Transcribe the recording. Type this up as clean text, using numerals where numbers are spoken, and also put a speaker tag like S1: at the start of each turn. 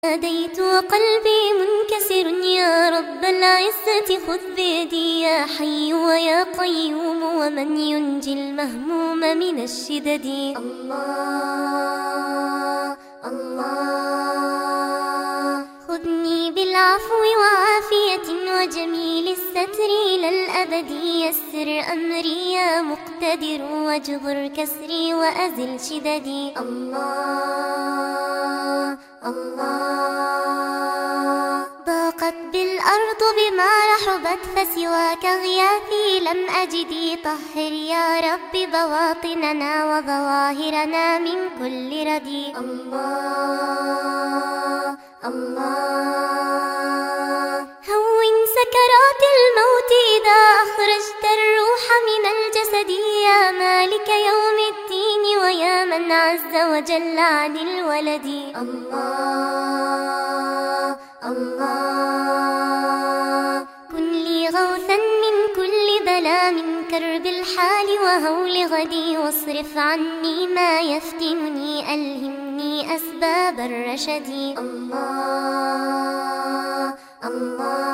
S1: ناديت وقلبي منكسر يا رب العزة خذ بيدي يا حي ويا قيوم ومن ينجي المهموم من الشدد. الله الله خذني بالعفو وعافية وجميل الستر إلى الأبد يسر أمري يا مقتدر واجبر كسري وأزل شددي. الله الله ضاقت بالأرض بما رحبت فسواك غياثي لم أجدي طهر يا رب بواطننا وظواهرنا من كل ردي. الله الله هون سكرات الموت إذا أخرجت الروح من الجسد يا مالك يوم الدين ويا من عز وجل عن الولد. الله الله كن لي غوثا من كل بلا من كرب الحال وهول غدي واصرف عني ما يفتنني ألهمني أسباب الرشد. الله الله